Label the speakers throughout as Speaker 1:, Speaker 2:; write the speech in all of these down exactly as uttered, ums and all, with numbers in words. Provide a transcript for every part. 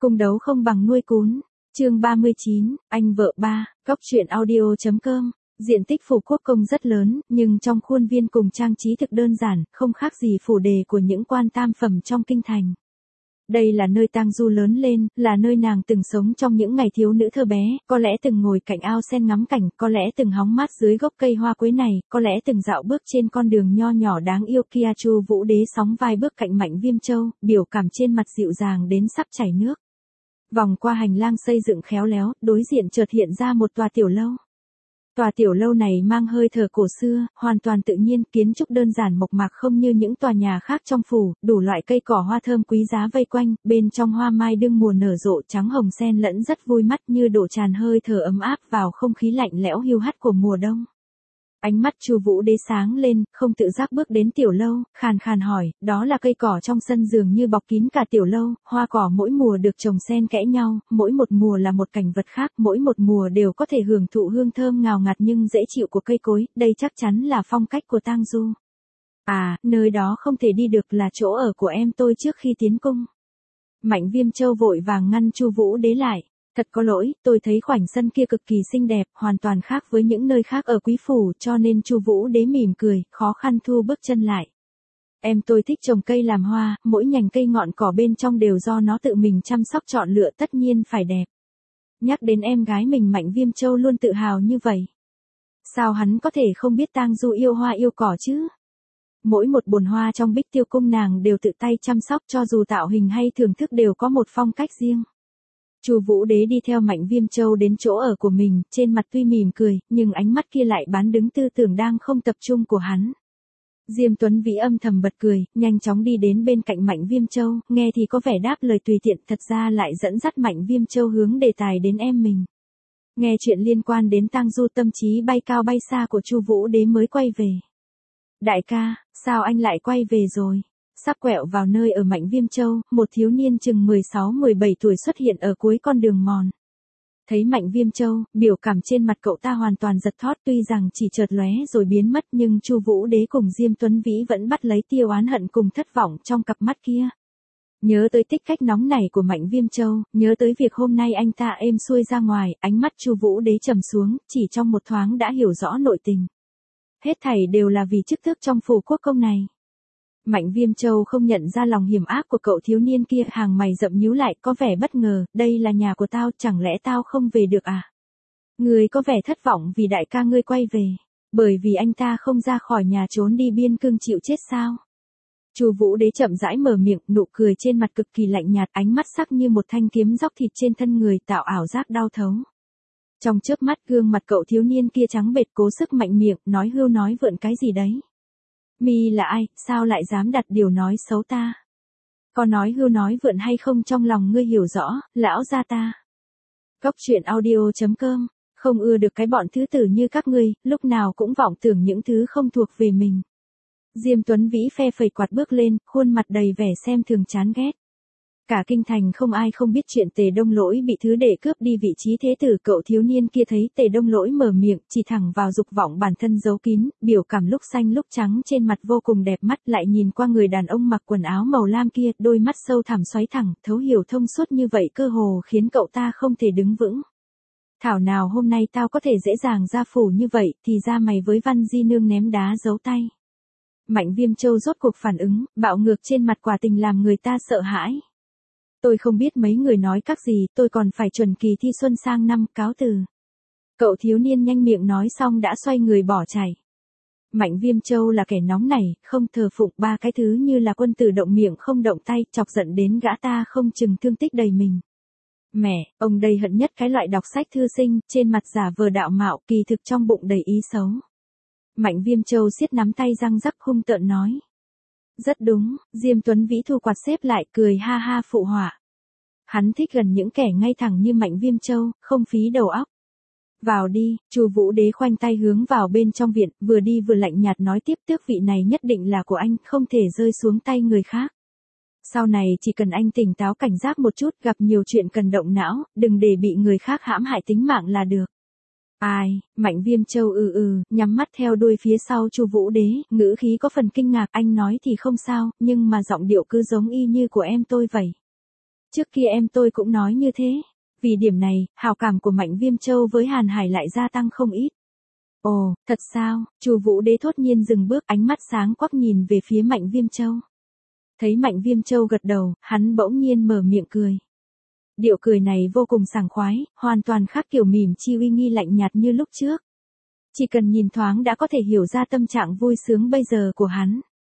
Speaker 1: Cung đấu không bằng nuôi cún. Chương ba mươi chín, anh vợ ba, góc truyện audio.com. Diện tích phủ quốc công rất lớn, nhưng trong khuôn viên cùng trang trí thực đơn giản, không khác gì phủ đề của những quan tam phẩm trong kinh thành. Đây là nơi Tang Du lớn lên, là nơi nàng từng sống trong những ngày thiếu nữ thơ bé, có lẽ từng ngồi cạnh ao sen ngắm cảnh, có lẽ từng hóng mát dưới gốc cây hoa quế này, có lẽ từng dạo bước trên con đường nho nhỏ đáng yêu kia. Chu Vũ Đế sóng vai bước cạnh Mạnh Viêm Châu, biểu cảm trên mặt dịu dàng đến sắp chảy nước. Vòng qua hành lang xây dựng khéo léo, đối diện chợt hiện ra một tòa tiểu lâu. Tòa tiểu lâu này mang hơi thở cổ xưa, hoàn toàn tự nhiên, kiến trúc đơn giản mộc mạc không như những tòa nhà khác trong phủ, đủ loại cây cỏ hoa thơm quý giá vây quanh, bên trong hoa mai đương mùa nở rộ trắng hồng xen lẫn rất vui mắt như đổ tràn hơi thở ấm áp vào không khí lạnh lẽo hiu hắt của mùa đông. Ánh mắt Chu Vũ Đế sáng lên, không tự giác bước đến tiểu lâu, khàn khàn hỏi, đó là cây cỏ trong sân dường như bọc kín cả tiểu lâu, hoa cỏ mỗi mùa được trồng xen kẽ nhau, mỗi một mùa là một cảnh vật khác, mỗi một mùa đều có thể hưởng thụ hương thơm ngào ngạt nhưng dễ chịu của cây cối, đây chắc chắn là phong cách của Tang Du. À, nơi đó không thể đi được là chỗ ở của em tôi trước khi tiến cung. Mạnh Viêm Châu vội vàng ngăn Chu Vũ Đế lại. Thật có lỗi, tôi thấy khoảnh sân kia cực kỳ xinh đẹp, hoàn toàn khác với những nơi khác ở quý phủ, cho nên Chu Vũ Đế mỉm cười, khó khăn thu bước chân lại. Em tôi thích trồng cây làm hoa, mỗi nhành cây ngọn cỏ bên trong đều do nó tự mình chăm sóc chọn lựa, tất nhiên phải đẹp. Nhắc đến em gái mình, Mạnh Viêm Châu luôn tự hào như vậy. Sao hắn có thể không biết Tang Du yêu hoa yêu cỏ chứ? Mỗi một bồn hoa trong Bích Tiêu cung nàng đều tự tay chăm sóc, cho dù tạo hình hay thưởng thức đều có một phong cách riêng. Chu Vũ Đế đi theo Mạnh Viêm Châu đến chỗ ở của mình, trên mặt tuy mỉm cười, nhưng ánh mắt kia lại bán đứng tư tưởng đang không tập trung của hắn. Diêm Tuấn Vĩ âm thầm bật cười, nhanh chóng đi đến bên cạnh Mạnh Viêm Châu, nghe thì có vẻ đáp lời tùy tiện, thật ra lại dẫn dắt Mạnh Viêm Châu hướng đề tài đến em mình. Nghe chuyện liên quan đến Tang Du, tâm trí bay cao bay xa của Chu Vũ Đế mới quay về. Đại ca, sao anh lại quay về rồi? Sắp quẹo vào nơi ở Mạnh Viêm Châu, một thiếu niên chừng mười sáu mười bảy tuổi xuất hiện ở cuối con đường mòn. Thấy Mạnh Viêm Châu, biểu cảm trên mặt cậu ta hoàn toàn giật thót, tuy rằng chỉ chợt lóe rồi biến mất nhưng Chu Vũ Đế cùng Diêm Tuấn Vĩ vẫn bắt lấy tia oán hận cùng thất vọng trong cặp mắt kia. Nhớ tới tích cách nóng nảy của Mạnh Viêm Châu, nhớ tới việc hôm nay anh ta êm xuôi ra ngoài, ánh mắt Chu Vũ Đế trầm xuống, chỉ trong một thoáng đã hiểu rõ nội tình. Hết thảy đều là vì chức tước trong phủ quốc công này. Mạnh Viêm Châu không nhận ra lòng hiểm ác của cậu thiếu niên kia, hàng mày rậm nhíu lại, có vẻ bất ngờ, đây là nhà của tao, chẳng lẽ tao không về được à? Ngươi có vẻ thất vọng vì đại ca ngươi quay về, bởi vì anh ta không ra khỏi nhà trốn đi biên cương chịu chết sao? Chu Vũ Đế chậm rãi mở miệng, nụ cười trên mặt cực kỳ lạnh nhạt, ánh mắt sắc như một thanh kiếm róc thịt trên thân người, tạo ảo giác đau thấu. Trong chớp mắt gương mặt cậu thiếu niên kia trắng bệch, cố sức mạnh miệng, nói hưu nói vượn cái gì đấy? Mi là ai, sao lại dám đặt điều nói xấu ta? Có nói hưu nói vượn hay không trong lòng ngươi hiểu rõ, lão gia ta. Góc truyện audio.com, không ưa được cái bọn thứ tử như các ngươi, lúc nào cũng vọng tưởng những thứ không thuộc về mình. Diêm Tuấn Vĩ phe phẩy quạt bước lên, khuôn mặt đầy vẻ xem thường chán ghét. Cả kinh thành không ai không biết chuyện Tề Đông Lỗi bị thứ đệ cướp đi vị trí thế tử. Cậu thiếu niên kia thấy Tề Đông Lỗi mở miệng, chỉ thẳng vào dục vọng bản thân giấu kín, biểu cảm lúc xanh lúc trắng trên mặt vô cùng đẹp mắt, lại nhìn qua người đàn ông mặc quần áo màu lam kia, đôi mắt sâu thẳm xoáy thẳng, thấu hiểu thông suốt như vậy cơ hồ khiến cậu ta không thể đứng vững. Thảo nào hôm nay tao có thể dễ dàng ra phủ như vậy, thì ra mày với Văn Di Nương ném đá giấu tay. Mạnh Viêm Châu rốt cuộc phản ứng, bạo ngược trên mặt quả tình làm người ta sợ hãi. Tôi không biết mấy người nói các gì, tôi còn phải chuẩn kỳ thi xuân sang năm, cáo từ. Cậu thiếu niên nhanh miệng nói xong đã xoay người bỏ chạy. Mạnh Viêm Châu là kẻ nóng nảy, không thờ phụng ba cái thứ như là quân tử động miệng không động tay, chọc giận đến gã ta không chừng thương tích đầy mình. Mẹ, ông đây hận nhất cái loại đọc sách thư sinh, trên mặt giả vờ đạo mạo, kỳ thực trong bụng đầy ý xấu. Mạnh Viêm Châu siết nắm tay răng rắc hung tợn nói. Rất đúng, Diêm Tuấn Vĩ thu quạt xếp lại, cười ha ha phụ họa. Hắn thích gần những kẻ ngay thẳng như Mạnh Viêm Châu, không phí đầu óc. Vào đi, Chu Vũ Đế khoanh tay hướng vào bên trong viện, vừa đi vừa lạnh nhạt nói tiếp, tước vị này nhất định là của anh, không thể rơi xuống tay người khác. Sau này chỉ cần anh tỉnh táo cảnh giác một chút, gặp nhiều chuyện cần động não, đừng để bị người khác hãm hại tính mạng là được. Ai, Mạnh Viêm Châu ừ ừ, nhắm mắt theo đuôi phía sau Chu Vũ Đế, ngữ khí có phần kinh ngạc, anh nói thì không sao, nhưng mà giọng điệu cứ giống y như của em tôi vậy. Trước kia em tôi cũng nói như thế. Vì điểm này, hào cảm của Mạnh Viêm Châu với Hàn Hải lại gia tăng không ít. Ồ, thật sao? Chu Vũ Đế thốt nhiên dừng bước, ánh mắt sáng quắc nhìn về phía Mạnh Viêm Châu. Thấy Mạnh Viêm Châu gật đầu, hắn bỗng nhiên mở miệng cười. Điệu cười này vô cùng sảng khoái, hoàn toàn khác kiểu mỉm chi uy nghi lạnh nhạt như lúc trước. Chỉ cần nhìn thoáng đã có thể hiểu ra tâm trạng vui sướng bây giờ của hắn.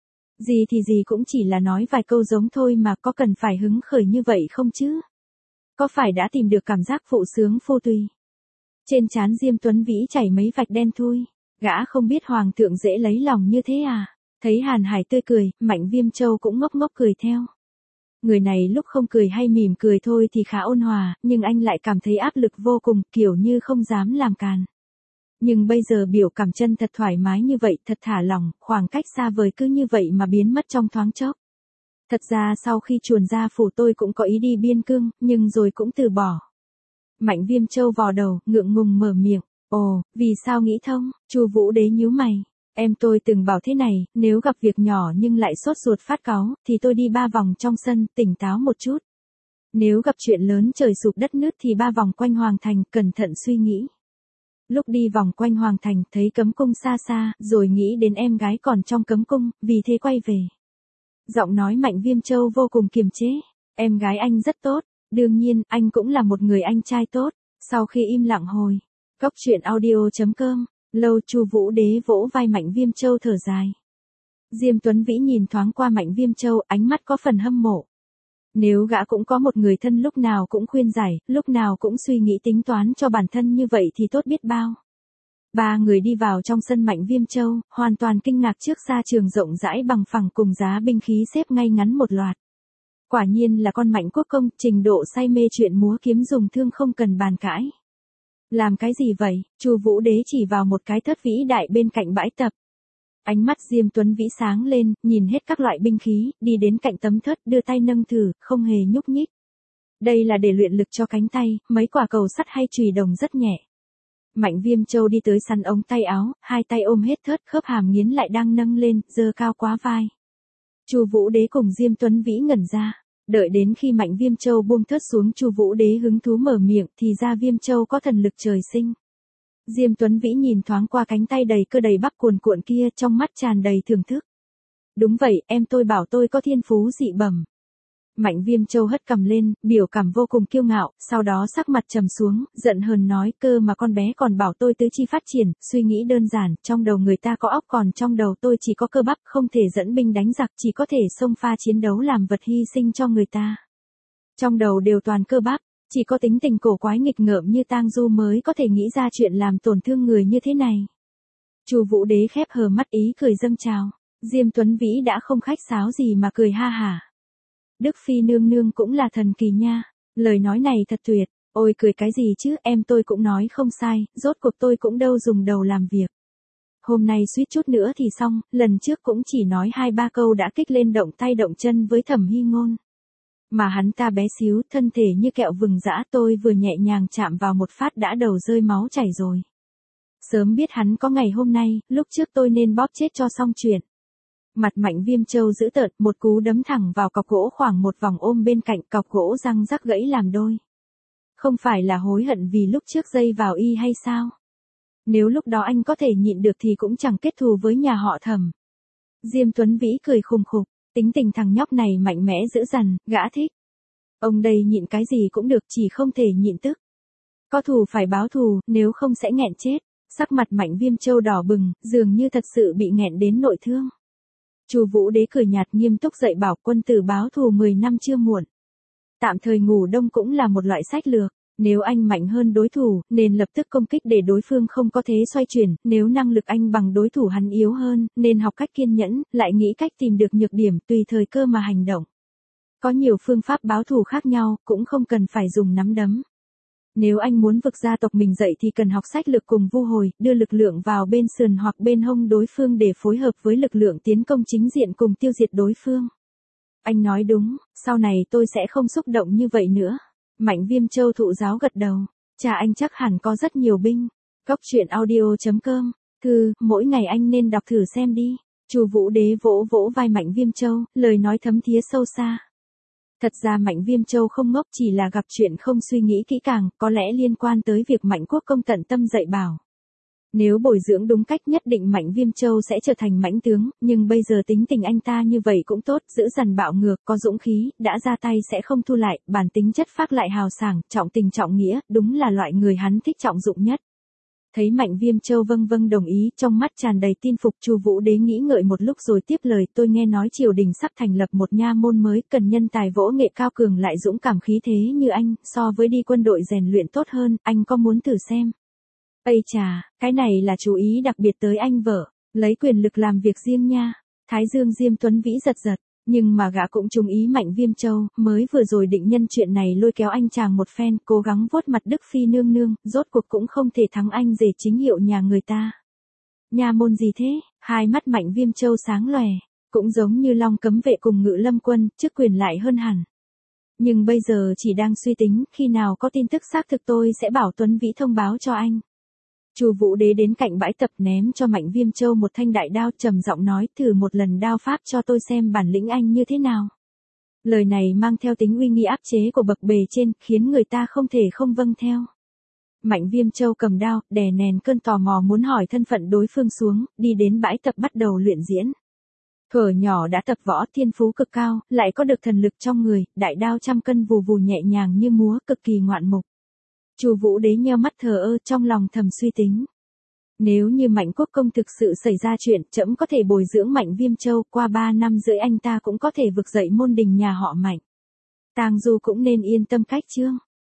Speaker 1: Gì thì gì cũng chỉ là nói vài câu giống thôi mà, có cần phải hứng khởi như vậy không chứ? Có phải đã tìm được cảm giác phụ sướng phô tùy? Trên trán Diêm Tuấn Vĩ chảy mấy vạch đen thui, gã không biết hoàng thượng dễ lấy lòng như thế à? Thấy Hàn Hải tươi cười, Mạnh Viêm Châu cũng ngốc ngốc cười theo. Người này lúc không cười hay mỉm cười thôi thì khá ôn hòa, nhưng anh lại cảm thấy áp lực vô cùng, kiểu như không dám làm càn. Nhưng bây giờ biểu cảm chân thật thoải mái như vậy, thật thả lỏng, khoảng cách xa vời cứ như vậy mà biến mất trong thoáng chốc. Thật ra sau khi chuồn ra phủ tôi cũng có ý đi biên cương, nhưng rồi cũng từ bỏ. Mạnh Viêm Châu vò đầu, ngượng ngùng mở miệng. Ồ, vì sao nghĩ thông? Chu Vũ Đế nhíu mày. Em tôi từng bảo thế này, nếu gặp việc nhỏ nhưng lại sốt ruột phát cáu, thì tôi đi ba vòng trong sân, tỉnh táo một chút. Nếu gặp chuyện lớn trời sụp đất nứt thì ba vòng quanh hoàng thành, cẩn thận suy nghĩ. Lúc đi vòng quanh hoàng thành, thấy cấm cung xa xa, rồi nghĩ đến em gái còn trong cấm cung, vì thế quay về. Giọng nói Mạnh Viêm Châu vô cùng kiềm chế. Em gái anh rất tốt, đương nhiên, anh cũng là một người anh trai tốt. Sau khi im lặng hồi, Cốc truyện audio chấm com, lâu Chu Vũ Đế vỗ vai Mạnh Viêm Châu thở dài. Diêm Tuấn Vĩ nhìn thoáng qua Mạnh Viêm Châu, ánh mắt có phần hâm mộ. Nếu gã cũng có một người thân lúc nào cũng khuyên giải, lúc nào cũng suy nghĩ tính toán cho bản thân như vậy thì tốt biết bao. Ba người đi vào trong sân Mạnh Viêm Châu, hoàn toàn kinh ngạc trước xa trường rộng rãi bằng phẳng cùng giá binh khí xếp ngay ngắn một loạt. Quả nhiên là con Mạnh Quốc công, trình độ say mê chuyện múa kiếm dùng thương không cần bàn cãi. Làm cái gì vậy? Chu Vũ Đế chỉ vào một cái thất vĩ đại bên cạnh bãi tập. Ánh mắt Diêm Tuấn Vĩ sáng lên, nhìn hết các loại binh khí, đi đến cạnh tấm thất, đưa tay nâng thử, không hề nhúc nhích. Đây là để luyện lực cho cánh tay, mấy quả cầu sắt hay chùy đồng rất nhẹ. Mạnh Viêm Châu đi tới sắn ống tay áo, hai tay ôm hết thớt, khớp hàm nghiến lại đang nâng lên, giơ cao quá vai. Chu Vũ Đế cùng Diêm Tuấn Vĩ ngẩn ra, đợi đến khi Mạnh Viêm Châu buông thớt xuống, Chu Vũ Đế hứng thú mở miệng, thì ra Viêm Châu có thần lực trời sinh. Diêm Tuấn Vĩ nhìn thoáng qua cánh tay đầy cơ đầy bắp cuồn cuộn kia, trong mắt tràn đầy thưởng thức. Đúng vậy, em tôi bảo tôi có thiên phú dị bẩm. Mạnh Viêm Châu hất cằm lên, biểu cảm vô cùng kiêu ngạo, sau đó sắc mặt trầm xuống, giận hờn nói, cơ mà con bé còn bảo tôi tứ chi phát triển, suy nghĩ đơn giản, trong đầu người ta có óc còn trong đầu tôi chỉ có cơ bắp, không thể dẫn binh đánh giặc, chỉ có thể xông pha chiến đấu làm vật hy sinh cho người ta. Trong đầu đều toàn cơ bắp, chỉ có tính tình cổ quái nghịch ngợm như Tang Du mới có thể nghĩ ra chuyện làm tổn thương người như thế này. Chu Vũ Đế khép hờ mắt, ý cười dâng trào. Diêm Tuấn Vĩ đã không khách sáo gì mà cười ha hả. Đức Phi nương nương cũng là thần kỳ nha, lời nói này thật tuyệt. Ôi cười cái gì chứ, em tôi cũng nói không sai, rốt cuộc tôi cũng đâu dùng đầu làm việc. Hôm nay suýt chút nữa thì xong, lần trước cũng chỉ nói hai ba câu đã kích lên động tay động chân với Thẩm Hy Ngôn. Mà hắn ta bé xíu, thân thể như kẹo vừng giã, tôi vừa nhẹ nhàng chạm vào một phát đã đầu rơi máu chảy rồi. Sớm biết hắn có ngày hôm nay, lúc trước tôi nên bóp chết cho xong chuyện. Mặt Mạnh Viêm Châu dữ tợn, một cú đấm thẳng vào cọc gỗ khoảng một vòng ôm bên cạnh, cọc gỗ răng rắc gãy làm đôi. Không phải là hối hận vì lúc trước dây vào y hay sao? Nếu lúc đó anh có thể nhịn được thì cũng chẳng kết thù với nhà họ Thẩm. Diêm Tuấn Vĩ cười khùng khục, tính tình thằng nhóc này mạnh mẽ dữ dằn, gã thích. Ông đây nhịn cái gì cũng được, chỉ không thể nhịn tức. Có thù phải báo thù, nếu không sẽ nghẹn chết. Sắc mặt Mạnh Viêm Châu đỏ bừng, dường như thật sự bị nghẹn đến nội thương. Chu Vũ Đế cười nhạt nghiêm túc dạy bảo, quân tử báo thù mười năm chưa muộn. Tạm thời ngủ đông cũng là một loại sách lược. Nếu anh mạnh hơn đối thủ, nên lập tức công kích để đối phương không có thế xoay chuyển, nếu năng lực anh bằng đối thủ hắn yếu hơn, nên học cách kiên nhẫn, lại nghĩ cách tìm được nhược điểm, tùy thời cơ mà hành động. Có nhiều phương pháp báo thù khác nhau, cũng không cần phải dùng nắm đấm. Nếu anh muốn vực gia tộc mình dậy thì cần học sách lược cùng vu hồi, đưa lực lượng vào bên sườn hoặc bên hông đối phương để phối hợp với lực lượng tiến công chính diện cùng tiêu diệt đối phương. Anh nói đúng, sau này tôi sẽ không xúc động như vậy nữa. Mạnh Viêm Châu thụ giáo gật đầu. Cha anh chắc hẳn có rất nhiều binh. Cốc truyện audio chấm com. Thư, mỗi ngày anh nên đọc thử xem đi. Chu Vũ Đế vỗ vỗ vai Mạnh Viêm Châu, lời nói thấm thía sâu xa. Thật ra Mạnh Viêm Châu không ngốc, chỉ là gặp chuyện không suy nghĩ kỹ càng, có lẽ liên quan tới việc Mạnh Quốc Công tận tâm dạy bảo. Nếu bồi dưỡng đúng cách nhất định Mạnh Viêm Châu sẽ trở thành mãnh tướng, nhưng bây giờ tính tình anh ta như vậy cũng tốt, giữ dằn bạo ngược, có dũng khí, đã ra tay sẽ không thu lại, bản tính chất phác lại hào sảng, trọng tình trọng nghĩa, đúng là loại người hắn thích trọng dụng nhất. Thấy Mạnh Viêm Châu vâng vâng đồng ý, trong mắt tràn đầy tin phục. Chu Vũ Đế nghĩ ngợi một lúc rồi tiếp lời, tôi nghe nói triều đình sắp thành lập một nha môn mới, cần nhân tài võ nghệ cao cường lại dũng cảm khí thế như anh, so với đi quân đội rèn luyện tốt hơn, anh có muốn thử xem? Ây chà, cái này là chú ý đặc biệt tới anh vợ, lấy quyền lực làm việc riêng nha. Thái Dương Diêm Tuấn Vĩ giật giật, nhưng mà gã cũng trúng ý Mạnh Viêm Châu, mới vừa rồi định nhân chuyện này lôi kéo anh chàng một phen, cố gắng vuốt mặt Đức Phi nương nương, rốt cuộc cũng không thể thắng anh rể chính hiệu nhà người ta. Nha môn gì thế? Hai mắt Mạnh Viêm Châu sáng lòe, cũng giống như Long Cấm Vệ cùng Ngự Lâm Quân, chức quyền lại hơn hẳn. Nhưng bây giờ chỉ đang suy tính, khi nào có tin tức xác thực tôi sẽ bảo Tuấn Vĩ thông báo cho anh. Chu Vũ Đế đến cạnh bãi tập ném cho Mạnh Viêm Châu một thanh đại đao, trầm giọng nói, thử một lần đao pháp cho tôi xem bản lĩnh anh như thế nào. Lời này mang theo tính uy nghi áp chế của bậc bề trên, khiến người ta không thể không vâng theo. Mạnh Viêm Châu cầm đao, đè nén cơn tò mò muốn hỏi thân phận đối phương xuống, đi đến bãi tập bắt đầu luyện diễn. Thuở nhỏ đã tập võ, thiên phú cực cao, lại có được thần lực trong người, đại đao trăm cân vù vù nhẹ nhàng như múa, cực kỳ ngoạn mục. Chu Vũ Đế nheo mắt thờ ơ, trong lòng thầm suy tính. Nếu như Mạnh Quốc Công thực sự xảy ra chuyện, trẫm có thể bồi dưỡng Mạnh Viêm Châu, qua ba năm rưỡi anh ta cũng có thể vực dậy môn đình nhà họ Mạnh. Tang Du cũng nên yên tâm cách chương.